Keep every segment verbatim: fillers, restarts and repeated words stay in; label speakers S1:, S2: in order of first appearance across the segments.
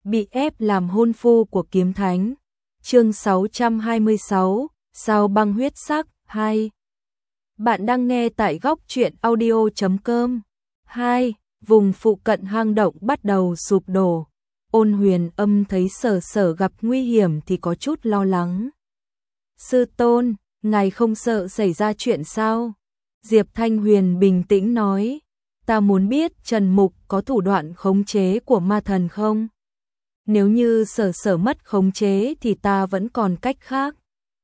S1: bị ép làm hôn phu của kiếm thánh. Chương sáu trăm hai mươi sáu, Sao băng huyết sắc hai. Bạn đang nghe tại góc truyện audio chấm com. hai. Vùng phụ cận hang động bắt đầu sụp đổ. Ôn Huyền Âm thấy Sở Sở gặp nguy hiểm thì có chút lo lắng. Sư tôn, ngài không sợ xảy ra chuyện sao? Diệp Thanh Huyền bình tĩnh nói. Ta muốn biết Trần Mục có thủ đoạn khống chế của ma thần không? Nếu như Sở Sở mất khống chế thì ta vẫn còn cách khác.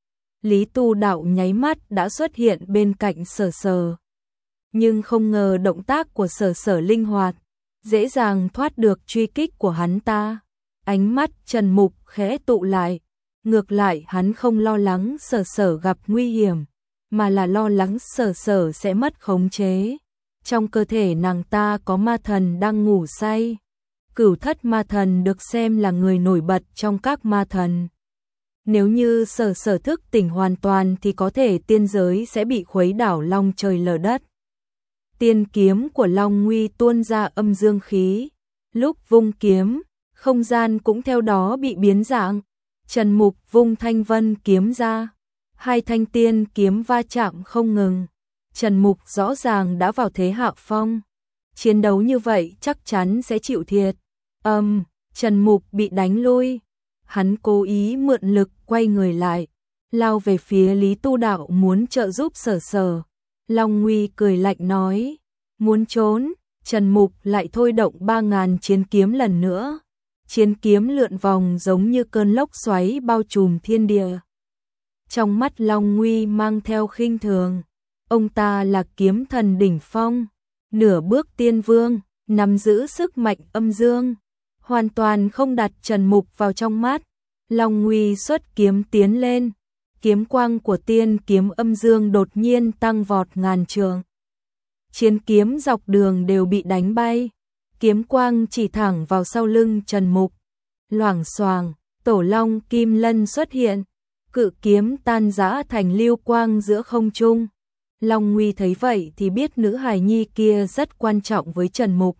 S1: Lý Tu Đạo nháy mắt đã xuất hiện bên cạnh Sở Sở. Nhưng không ngờ động tác của Sở Sở linh hoạt, dễ dàng thoát được truy kích của hắn ta. Ánh mắt Trần Mục khẽ tụ lại. Ngược lại hắn không lo lắng Sở Sở gặp nguy hiểm, mà là lo lắng Sở Sở sẽ mất khống chế. Trong cơ thể nàng ta có ma thần đang ngủ say. Cửu thất ma thần được xem là người nổi bật trong các ma thần. Nếu như Sở Sở thức tỉnh hoàn toàn thì có thể tiên giới sẽ bị khuấy đảo long trời lở đất. Tiên kiếm của Long Nguy tuôn ra âm dương khí. Lúc vung kiếm, không gian cũng theo đó bị biến dạng. Trần Mục vung thanh vân kiếm ra. Hai thanh tiên kiếm va chạm không ngừng. Trần Mục rõ ràng đã vào thế hạ phong. Chiến đấu như vậy chắc chắn sẽ chịu thiệt. Âm, um, Trần Mục bị đánh lui. Hắn cố ý mượn lực quay người lại, lao về phía Lý Tu Đạo muốn trợ giúp Sở Sở. Long Nguy cười lạnh nói, muốn trốn. Trần Mục lại thôi động ba ngàn chiến kiếm lần nữa. Chiến kiếm lượn vòng giống như cơn lốc xoáy bao trùm thiên địa. Trong mắt Long Nguy mang theo khinh thường. Ông ta là kiếm thần đỉnh phong, nửa bước tiên vương, nắm giữ sức mạnh âm dương, hoàn toàn không đặt Trần Mục vào trong mắt. Long Nguy xuất kiếm tiến lên, kiếm quang của tiên kiếm âm dương đột nhiên tăng vọt ngàn trượng. Chiến kiếm dọc đường đều bị đánh bay, kiếm quang chỉ thẳng vào sau lưng Trần Mục. Loảng xoảng, Tổ Long Kim Lân xuất hiện, cự kiếm tan rã thành lưu quang giữa không trung. Long Nguy thấy vậy thì biết nữ hài nhi kia rất quan trọng với Trần Mục.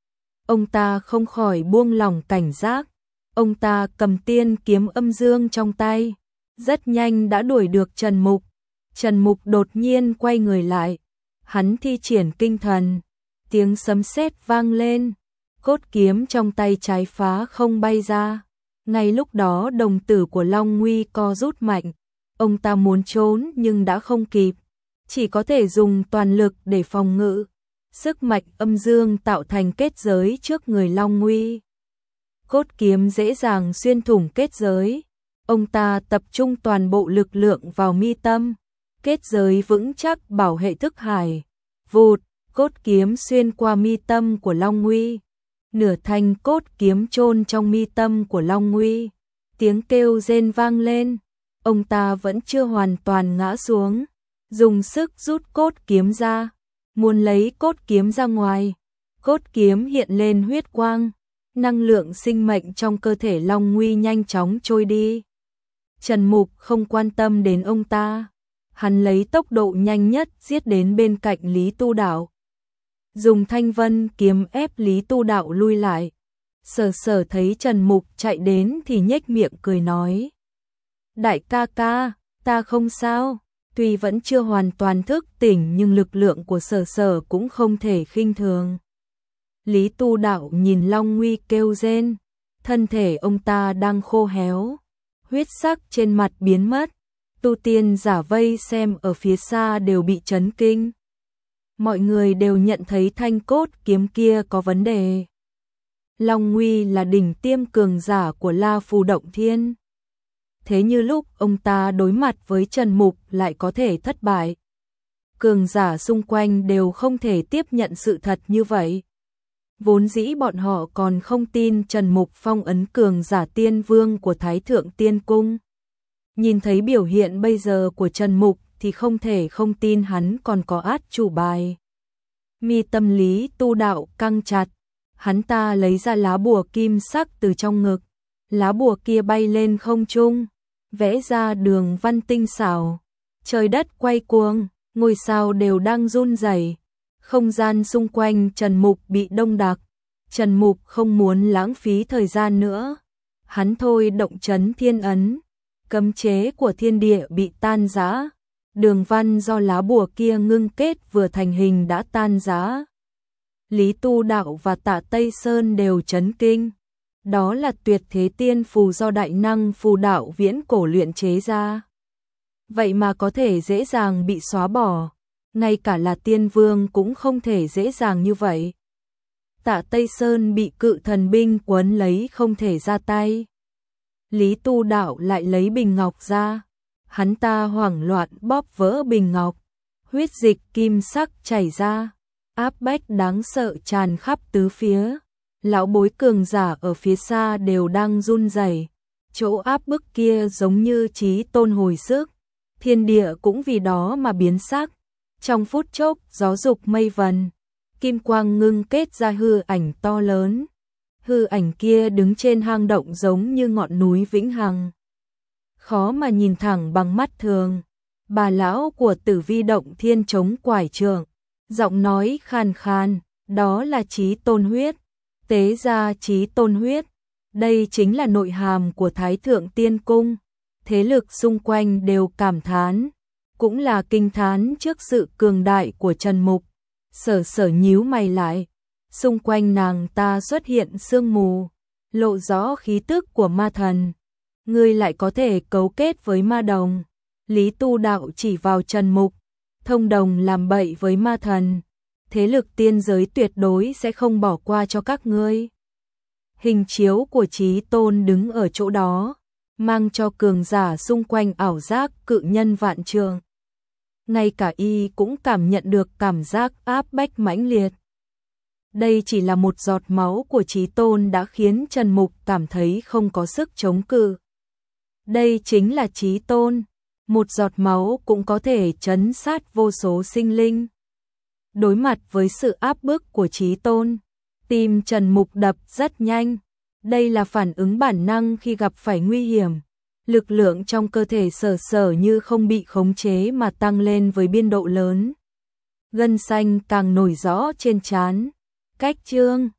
S1: Ông ta không khỏi buông lỏng cảnh giác. Ông ta cầm tiên kiếm âm dương trong tay, rất nhanh đã đuổi được Trần Mục. Trần Mục đột nhiên quay người lại, hắn thi triển kinh thần, tiếng sấm sét vang lên, cốt kiếm trong tay trái phá không bay ra. Ngay lúc đó đồng tử của Long Nguy co rút mạnh, ông ta muốn trốn nhưng đã không kịp, chỉ có thể dùng toàn lực để phòng ngự. Sức mạnh âm dương tạo thành kết giới trước người Long Nguy. Cốt kiếm dễ dàng xuyên thủng kết giới. Ông ta tập trung toàn bộ lực lượng vào mi tâm. Kết giới vững chắc bảo hệ thức hải. Vụt, cốt kiếm xuyên qua mi tâm của Long Nguy. Nửa thanh cốt kiếm chôn trong mi tâm của Long Nguy. Tiếng kêu rên vang lên. Ông ta vẫn chưa hoàn toàn ngã xuống. Dùng sức rút cốt kiếm ra, muốn lấy cốt kiếm ra ngoài. Cốt kiếm hiện lên huyết quang, năng lượng sinh mệnh trong cơ thể Long Nguy nhanh chóng trôi đi. Trần Mục không quan tâm đến ông ta, hắn lấy tốc độ nhanh nhất giết đến bên cạnh Lý Tu Đạo. Dùng thanh vân kiếm ép Lý Tu Đạo lui lại. Sở Sở thấy Trần Mục chạy đến thì nhếch miệng cười nói, đại ca ca, ta không sao. Tuy vẫn chưa hoàn toàn thức tỉnh nhưng lực lượng của Sở Sở cũng không thể khinh thường. Lý Tu Đạo nhìn Long Nguy kêu rên, thân thể ông ta đang khô héo, huyết sắc trên mặt biến mất. Tu tiên giả vây xem ở phía xa đều bị chấn kinh. Mọi người đều nhận thấy thanh cốt kiếm kia có vấn đề. Long Nguy là đỉnh tiêm cường giả của La Phù Động Thiên. Thế như lúc ông ta đối mặt với Trần Mục lại có thể thất bại. Cường giả xung quanh đều không thể tiếp nhận sự thật như vậy. Vốn dĩ bọn họ còn không tin Trần Mục phong ấn cường giả tiên vương của Thái Thượng Tiên Cung. Nhìn thấy biểu hiện bây giờ của Trần Mục thì không thể không tin hắn còn có át chủ bài. Mi tâm Lý Tu Đạo căng chặt, hắn ta lấy ra lá bùa kim sắc từ trong ngực. Lá bùa kia bay lên không trung, vẽ ra đường văn tinh xảo. Trời đất quay cuồng, ngôi sao đều đang run rẩy. Không gian xung quanh Trần Mục bị đông đặc, Trần Mục không muốn lãng phí thời gian nữa. Hắn thôi động chấn thiên ấn, cấm chế của thiên địa bị tan rã. Đường văn do lá bùa kia ngưng kết vừa thành hình đã tan rã. Lý Tu Đạo và Tạ Tây Sơn đều chấn kinh. Đó là tuyệt thế tiên phù do đại năng phù đạo viễn cổ luyện chế ra. Vậy mà có thể dễ dàng bị xóa bỏ. Ngay cả là tiên vương cũng không thể dễ dàng như vậy. Tạ Tây Sơn bị cự thần binh quấn lấy không thể ra tay. Lý Tu Đạo lại lấy bình ngọc ra. Hắn ta hoảng loạn bóp vỡ bình ngọc. Huyết dịch kim sắc chảy ra. Áp bách đáng sợ tràn khắp tứ phía. Lão bối cường giả ở phía xa đều đang run rẩy. Chỗ áp bức kia giống như chí tôn hồi sức. Thiên địa cũng vì đó mà biến sắc. Trong phút chốc gió dục mây vần. Kim quang ngưng kết ra hư ảnh to lớn. Hư ảnh kia đứng trên hang động giống như ngọn núi vĩnh hằng. Khó mà nhìn thẳng bằng mắt thường. Bà lão của Tử Vi Động Thiên chống quải trượng, giọng nói khàn khàn, đó là chí tôn huyết. Tế ra chí tôn huyết. Đây chính là nội hàm của Thái Thượng Tiên Cung. Thế lực xung quanh đều cảm thán, cũng là kinh thán trước sự cường đại của Trần Mục. Sở Sở nhíu mày lại, xung quanh nàng ta xuất hiện sương mù, lộ rõ khí tức của ma thần. Ngươi lại có thể cấu kết với ma đồng. Lý Tu Đạo chỉ vào Trần Mục, thông đồng làm bậy với ma thần. Thế lực tiên giới tuyệt đối sẽ không bỏ qua cho các ngươi. Hình chiếu của Chí Tôn đứng ở chỗ đó, mang cho cường giả xung quanh ảo giác cự nhân vạn trượng. Ngay cả y cũng cảm nhận được cảm giác áp bách mãnh liệt. Đây chỉ là một giọt máu của Chí Tôn đã khiến Trần Mục cảm thấy không có sức chống cự. Đây chính là Chí Tôn, một giọt máu cũng có thể trấn sát vô số sinh linh. Đối mặt với sự áp bức của Chí Tôn, tim Trần Mục đập rất nhanh. Đây là phản ứng bản năng khi gặp phải nguy hiểm. Lực lượng trong cơ thể Sở Sở như không bị khống chế mà tăng lên với biên độ lớn. Gân xanh càng nổi rõ trên trán. Cách chương